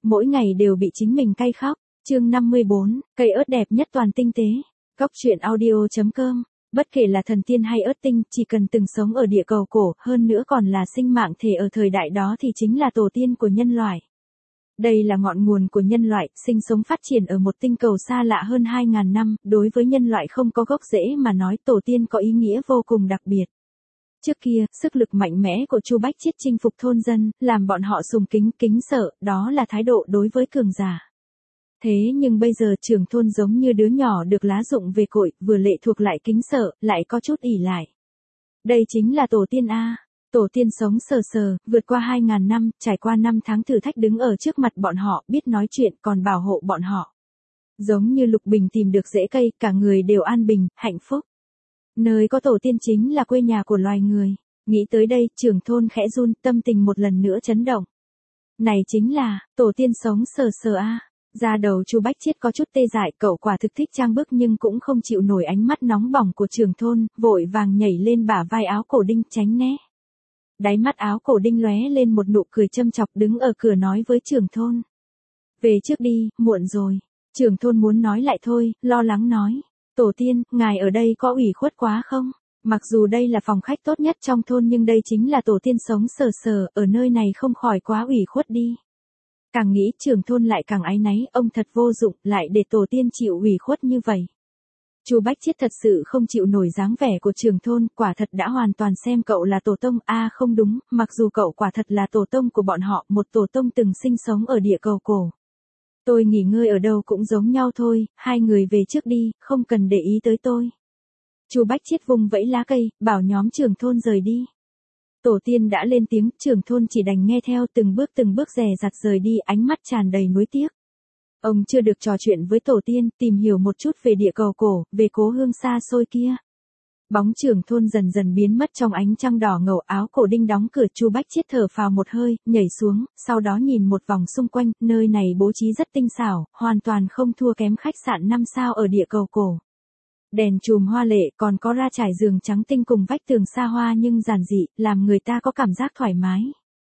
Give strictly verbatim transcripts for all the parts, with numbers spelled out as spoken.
mỗi ngày đều bị chính mình cay khóc. Chương năm mươi bốn, cây ớt đẹp nhất toàn tinh tế. Cốc truyện audio chấm com. Bất kể là thần tiên hay ớt tinh, chỉ cần từng sống ở địa cầu cổ, hơn nữa còn là sinh mạng thể ở thời đại đó thì chính là tổ tiên của nhân loại. Đây là ngọn nguồn của nhân loại, sinh sống phát triển ở một tinh cầu xa lạ hơn hai ngàn năm, đối với nhân loại không có gốc rễ mà nói tổ tiên có ý nghĩa vô cùng đặc biệt. Trước kia, sức lực mạnh mẽ của Chu Bách Chiết chinh phục thôn dân, làm bọn họ sùng kính, kính sợ, đó là thái độ đối với cường giả. Thế nhưng bây giờ trưởng thôn giống như đứa nhỏ được lá rụng về cội, vừa lệ thuộc lại kính sợ, lại có chút ỷ lại. Đây chính là tổ tiên A. Tổ tiên sống sờ sờ, vượt qua hai ngàn năm, trải qua năm tháng thử thách đứng ở trước mặt bọn họ, biết nói chuyện còn bảo hộ bọn họ. Giống như Lục Bình tìm được rễ cây, cả người đều an bình, hạnh phúc. Nơi có tổ tiên chính là quê nhà của loài người. Nghĩ tới đây, trưởng thôn khẽ run, tâm tình một lần nữa chấn động. Này chính là, tổ tiên sống sờ sờ A. Da đầu Chu Bách Chiết có chút tê dại, cậu quả thực thích trang bức nhưng cũng không chịu nổi ánh mắt nóng bỏng của trưởng thôn, vội vàng nhảy lên bả vai áo cổ đinh tránh né. Đáy mắt áo cổ đinh lóe lên một nụ cười châm chọc đứng ở cửa nói với trưởng thôn. Về trước đi, muộn rồi. Trưởng thôn muốn nói lại thôi, lo lắng nói. Tổ tiên, ngài ở đây có ủy khuất quá không? Mặc dù đây là phòng khách tốt nhất trong thôn nhưng đây chính là tổ tiên sống sờ sờ, ở nơi này không khỏi quá ủy khuất đi. Càng nghĩ trưởng thôn lại càng áy náy, ông thật vô dụng, lại để tổ tiên chịu ủy khuất như vậy. Chu Bách Chiết thật sự không chịu nổi dáng vẻ của trưởng thôn, quả thật đã hoàn toàn xem cậu là tổ tông, a à, không đúng, mặc dù cậu quả thật là tổ tông của bọn họ, một tổ tông từng sinh sống ở địa cầu cổ. Tôi nghỉ ngơi ở đâu cũng giống nhau thôi, hai người về trước đi, không cần để ý tới tôi. Chu Bách Chiết vung vẫy lá cây, bảo nhóm trưởng thôn rời đi. Tổ tiên đã lên tiếng, trưởng thôn chỉ đành nghe theo từng bước từng bước dè dặt rời đi, ánh mắt tràn đầy nuối tiếc. Ông chưa được trò chuyện với tổ tiên, tìm hiểu một chút về địa cầu cổ, về cố hương xa xôi kia. Bóng trưởng thôn dần dần biến mất trong ánh trăng đỏ ngầu, áo cổ đinh đóng cửa. Chu Bách Chiết thở phào một hơi, nhảy xuống, sau đó nhìn một vòng xung quanh, nơi này bố trí rất tinh xảo, hoàn toàn không thua kém khách sạn năm sao ở địa cầu cổ. Đèn chùm hoa lệ, còn có ra trải giường trắng tinh cùng vách tường xa hoa nhưng giản dị, làm người ta có cảm giác thoải mái.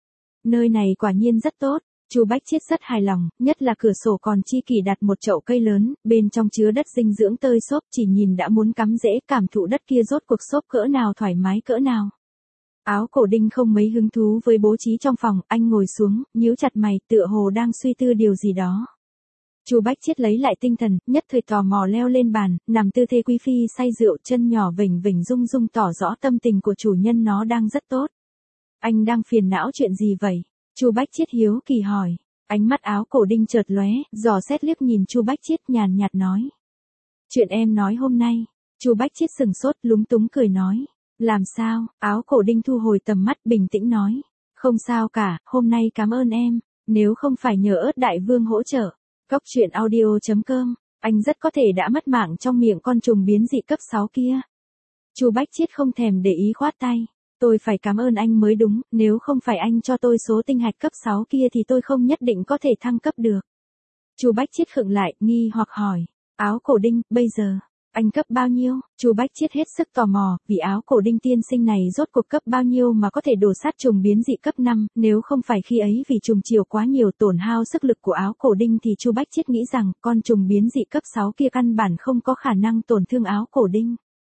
Nơi này quả nhiên rất tốt. Chu Bách Chiết rất hài lòng, nhất là cửa sổ còn chi kỷ đặt một chậu cây lớn, bên trong chứa đất dinh dưỡng tơi xốp, chỉ nhìn đã muốn cắm rễ, cảm thụ đất kia rốt cuộc xốp cỡ nào thoải mái cỡ nào. Áo cổ đinh không mấy hứng thú với bố trí trong phòng, anh ngồi xuống, nhíu chặt mày, tựa hồ đang suy tư điều gì đó. Chu Bách Chiết lấy lại tinh thần, nhất thời tò mò leo lên bàn, nằm tư thế quý phi say rượu, chân nhỏ vểnh vểnh rung rung tỏ rõ tâm tình của chủ nhân nó đang rất tốt. Anh đang phiền não chuyện gì vậy? Chu Bách Chiết hiếu kỳ hỏi. Ánh mắt áo cổ đinh chợt lóe, dò xét liếc nhìn Chu Bách Chiết nhàn nhạt nói. Chuyện em nói hôm nay. Chu Bách Chiết sừng sốt lúng túng cười nói. Làm sao? Áo cổ đinh thu hồi tầm mắt bình tĩnh nói. Không sao cả, hôm nay cảm ơn em. Nếu không phải nhờ ớt đại vương hỗ trợ. Cốc truyện audio chấm com. Anh rất có thể đã mất mạng trong miệng con trùng biến dị cấp sáu kia. Chu Bách Chiết không thèm để ý khoát tay. Tôi phải cảm ơn anh mới đúng, nếu không phải anh cho tôi số tinh hạch cấp sáu kia thì tôi không nhất định có thể thăng cấp được. Chu Bách Chiết khựng lại, nghi hoặc hỏi. Áo cổ đinh, bây giờ, anh cấp bao nhiêu? Chu Bách Chiết hết sức tò mò, vì áo cổ đinh tiên sinh này rốt cuộc cấp bao nhiêu mà có thể đổ sát trùng biến dị cấp năm, nếu không phải khi ấy vì trùng chiều quá nhiều tổn hao sức lực của áo cổ đinh thì Chu Bách Chiết nghĩ rằng con trùng biến dị cấp sáu kia căn bản không có khả năng tổn thương áo cổ đinh.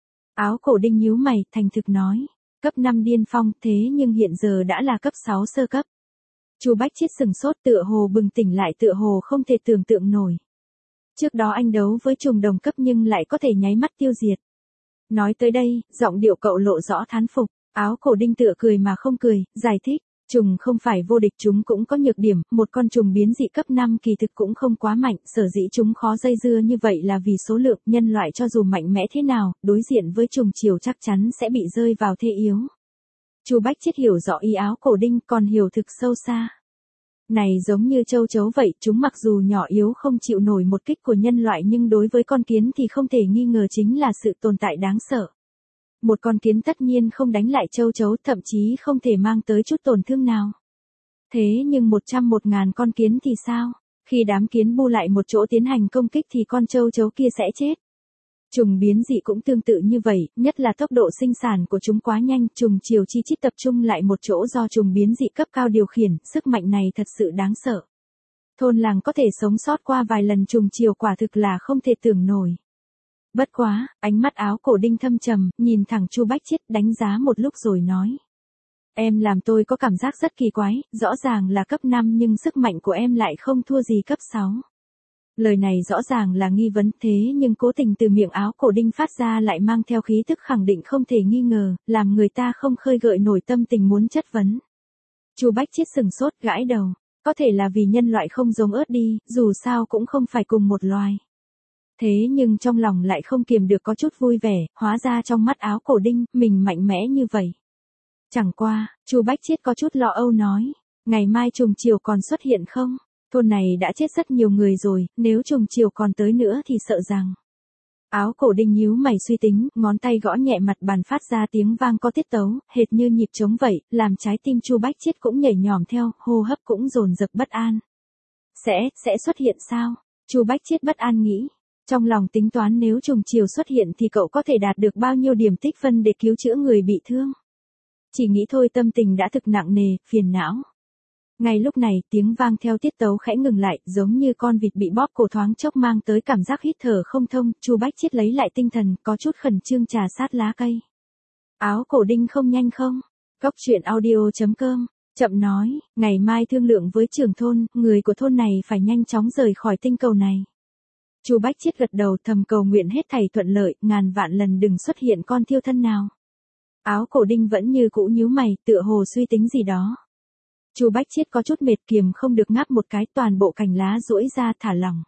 Áo cổ đinh nhíu mày, thành thực nói. Cấp năm điên phong, thế nhưng hiện giờ đã là cấp sáu sơ cấp. Chu Bách Chiết sừng sốt, tựa hồ bừng tỉnh lại, tựa hồ không thể tưởng tượng nổi. Trước đó anh đấu với trùng đồng cấp nhưng lại có thể nháy mắt tiêu diệt. Nói tới đây, giọng điệu cậu lộ rõ thán phục, áo cổ đinh tựa cười mà không cười, giải thích. Trùng không phải vô địch, chúng cũng có nhược điểm, một con trùng biến dị cấp năm kỳ thực cũng không quá mạnh, sở dĩ chúng khó dây dưa như vậy là vì số lượng, nhân loại cho dù mạnh mẽ thế nào, đối diện với trùng chiều chắc chắn sẽ bị rơi vào thế yếu. Chu Bách Chiết hiểu rõ ý áo cổ đinh, còn hiểu thực sâu xa. Này giống như châu chấu vậy, chúng mặc dù nhỏ yếu không chịu nổi một kích của nhân loại nhưng đối với con kiến thì không thể nghi ngờ chính là sự tồn tại đáng sợ. Một con kiến tất nhiên không đánh lại châu chấu, thậm chí không thể mang tới chút tổn thương nào. Thế nhưng một trăm một ngàn con kiến thì sao? Khi đám kiến bu lại một chỗ tiến hành công kích thì con châu chấu kia sẽ chết. Trùng biến dị cũng tương tự như vậy, nhất là tốc độ sinh sản của chúng quá nhanh, trùng chiều chi chít tập trung lại một chỗ do trùng biến dị cấp cao điều khiển, sức mạnh này thật sự đáng sợ. Thôn làng có thể sống sót qua vài lần trùng chiều quả thực là không thể tưởng nổi. Bất quá, ánh mắt Áo Cổ Đinh thâm trầm, nhìn thẳng Chu Bách Chiết đánh giá một lúc rồi nói. Em làm tôi có cảm giác rất kỳ quái, rõ ràng là cấp năm nhưng sức mạnh của em lại không thua gì cấp sáu. Lời này rõ ràng là nghi vấn thế nhưng cố tình từ miệng Áo Cổ Đinh phát ra lại mang theo khí tức khẳng định không thể nghi ngờ, làm người ta không khơi gợi nổi tâm tình muốn chất vấn. Chu Bách Chiết sừng sốt gãi đầu, có thể là vì nhân loại không giống ớt đi, dù sao cũng không phải cùng một loài. Thế nhưng trong lòng lại không kiềm được có chút vui vẻ, hóa ra trong mắt Áo Cổ Đinh, mình mạnh mẽ như vậy. Chẳng qua, Chu Bách Chiết có chút lo âu nói, ngày mai trùng chiều còn xuất hiện không? Thôn này đã chết rất nhiều người rồi, nếu trùng chiều còn tới nữa thì sợ rằng. Áo Cổ Đinh nhíu mày suy tính, ngón tay gõ nhẹ mặt bàn phát ra tiếng vang có tiết tấu, hệt như nhịp trống vậy, làm trái tim Chu Bách Chiết cũng nhảy nhòm theo, hô hấp cũng dồn dập bất an. Sẽ, sẽ xuất hiện sao? Chu Bách Chiết bất an nghĩ. Trong lòng tính toán nếu trùng chiều xuất hiện thì cậu có thể đạt được bao nhiêu điểm tích phân để cứu chữa người bị thương. Chỉ nghĩ thôi tâm tình đã thực nặng nề, phiền não. Ngay lúc này tiếng vang theo tiết tấu khẽ ngừng lại, giống như con vịt bị bóp cổ thoáng chốc mang tới cảm giác hít thở không thông, Chu Bách Chiết lấy lại tinh thần, có chút khẩn trương trà sát lá cây. Áo Cổ Đinh không nhanh không? Cốc truyện audio chấm com, chậm nói, ngày mai thương lượng với trưởng thôn, người của thôn này phải nhanh chóng rời khỏi tinh cầu này. Chu Bách Chiết gật đầu thầm cầu nguyện hết thảy thuận lợi, ngàn vạn lần đừng xuất hiện con thiêu thân nào. Áo Cổ Đinh vẫn như cũ nhíu mày, tựa hồ suy tính gì đó. Chu Bách Chiết có chút mệt kiềm không được ngáp một cái, toàn bộ cành lá duỗi ra thả lỏng.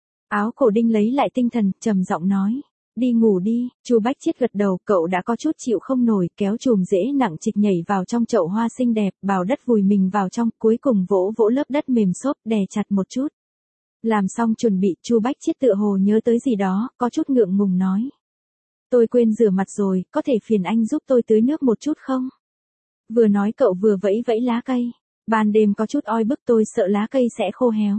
Áo Cổ Đinh lấy lại tinh thần, trầm giọng nói, đi ngủ đi. Chu Bách Chiết gật đầu, cậu đã có chút chịu không nổi, kéo chùm rễ nặng trịch nhảy vào trong chậu hoa xinh đẹp, bào đất vùi mình vào trong, cuối cùng vỗ vỗ lớp đất mềm xốp, đè chặt một chút. Làm xong chuẩn bị, Chu Bách Chiết tựa hồ nhớ tới gì đó, có chút ngượng ngùng nói. Tôi quên rửa mặt rồi, có thể phiền anh giúp tôi tưới nước một chút không? Vừa nói cậu vừa vẫy vẫy lá cây. Ban đêm có chút oi bức tôi sợ lá cây sẽ khô héo.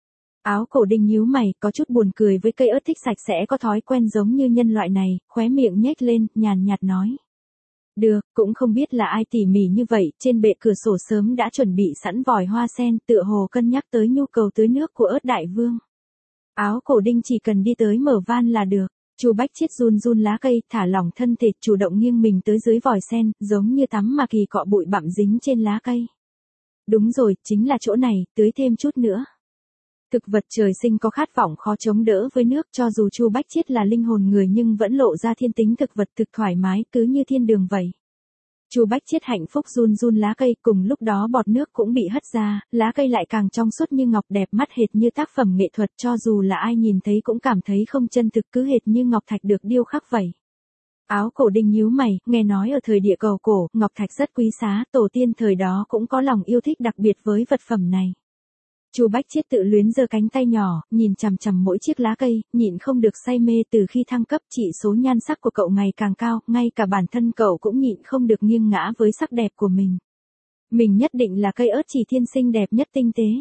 Áo Cổ Đinh nhíu mày, có chút buồn cười với cây ớt thích sạch sẽ có thói quen giống như nhân loại này, khóe miệng nhếch lên, nhàn nhạt nói. Được, cũng không biết là ai tỉ mỉ như vậy, trên bệ cửa sổ sớm đã chuẩn bị sẵn vòi hoa sen, tựa hồ cân nhắc tới nhu cầu tưới nước của ớt đại vương. Áo Cổ Đinh chỉ cần đi tới mở van là được. Chu Bách Chiết run run lá cây, thả lỏng thân thể, chủ động nghiêng mình tới dưới vòi sen, giống như tắm mà kỳ cọ bụi bặm dính trên lá cây. Đúng rồi, chính là chỗ này, tưới thêm chút nữa. Thực vật trời sinh có khát vọng khó chống đỡ với nước, cho dù Chu Bách Chiết là linh hồn người nhưng vẫn lộ ra thiên tính thực vật thực thoải mái, cứ như thiên đường vậy. Chu Bách Chiết hạnh phúc run run lá cây, cùng lúc đó bọt nước cũng bị hất ra, lá cây lại càng trong suốt như ngọc, đẹp mắt hệt như tác phẩm nghệ thuật, cho dù là ai nhìn thấy cũng cảm thấy không chân thực, cứ hệt như ngọc thạch được điêu khắc vậy. Áo Cổ Đinh nhíu mày, nghe nói ở thời địa cầu cổ, ngọc thạch rất quý giá, tổ tiên thời đó cũng có lòng yêu thích đặc biệt với vật phẩm này. Chu Bách Chiết tự luyến giơ cánh tay nhỏ, nhìn chằm chằm mỗi chiếc lá cây, nhịn không được say mê. Từ khi thăng cấp, chỉ số nhan sắc của cậu ngày càng cao, ngay cả bản thân cậu cũng nhịn không được nghiêng ngã với sắc đẹp của mình. Mình nhất định là cây ớt chỉ thiên xinh đẹp nhất tinh tế.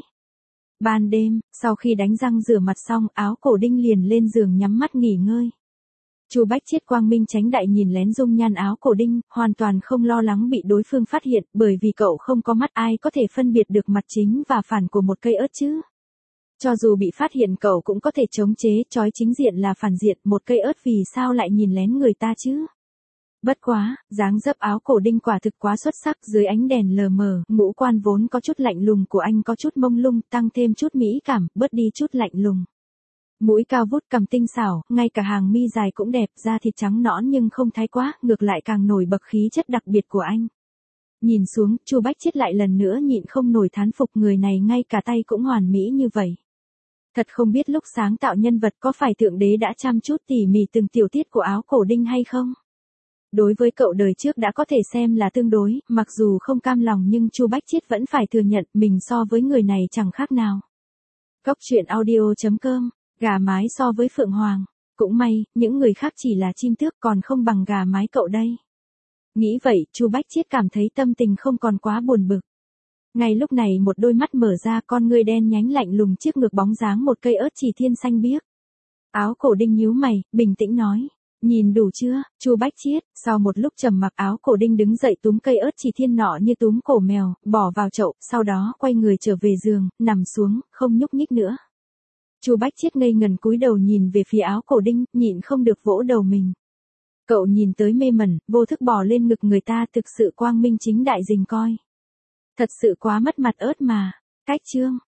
Ban đêm, sau khi đánh răng rửa mặt xong, Áo Cổ Đinh liền lên giường nhắm mắt nghỉ ngơi. Chu Bách Chiết quang minh chánh đại nhìn lén dung nhan Áo Cổ Đinh, hoàn toàn không lo lắng bị đối phương phát hiện, bởi vì cậu không có mắt, ai có thể phân biệt được mặt chính và phản của một cây ớt chứ. Cho dù bị phát hiện cậu cũng có thể chống chế, chói chính diện là phản diện, một cây ớt vì sao lại nhìn lén người ta chứ. Bất quá, dáng dấp Áo Cổ Đinh quả thực quá xuất sắc, dưới ánh đèn lờ mờ, ngũ quan vốn có chút lạnh lùng của anh có chút mông lung, tăng thêm chút mỹ cảm, bớt đi chút lạnh lùng. Mũi cao vút, cằm tinh xảo, ngay cả hàng mi dài cũng đẹp, da thịt trắng nõn nhưng không thái quá, ngược lại càng nổi bật khí chất đặc biệt của anh. Nhìn xuống, Chu Bách Chiết lại lần nữa nhịn không nổi thán phục, người này ngay cả tay cũng hoàn mỹ như vậy. Thật không biết lúc sáng tạo nhân vật có phải Thượng Đế đã chăm chút tỉ mỉ từng tiểu tiết của Áo Cổ Đinh hay không? Đối với cậu đời trước đã có thể xem là tương đối, mặc dù không cam lòng nhưng Chu Bách Chiết vẫn phải thừa nhận mình so với người này chẳng khác nào. Cốc truyện audio chấm com, gà mái so với Phượng Hoàng. Cũng may, những người khác chỉ là chim tước còn không bằng gà mái cậu đây. Nghĩ vậy, Chu Bách Chiết cảm thấy tâm tình không còn quá buồn bực. Ngay lúc này một đôi mắt mở ra, con ngươi đen nhánh lạnh lùng trước ngực bóng dáng một cây ớt chỉ thiên xanh biếc. Áo Cổ Đinh nhíu mày, bình tĩnh nói. Nhìn đủ chưa, Chu Bách Chiết, sau một lúc trầm mặc Áo Cổ Đinh đứng dậy túm cây ớt chỉ thiên nọ như túm cổ mèo, bỏ vào chậu, sau đó quay người trở về giường, nằm xuống, không nhúc nhích nữa. Chu Bách Chiết ngây ngần cúi đầu nhìn về phía Áo Cổ Đinh, nhịn không được vỗ đầu mình. Cậu nhìn tới mê mẩn, vô thức bò lên ngực người ta, thực sự quang minh chính đại rình coi. Thật sự quá mất mặt ớt mà. Cách chương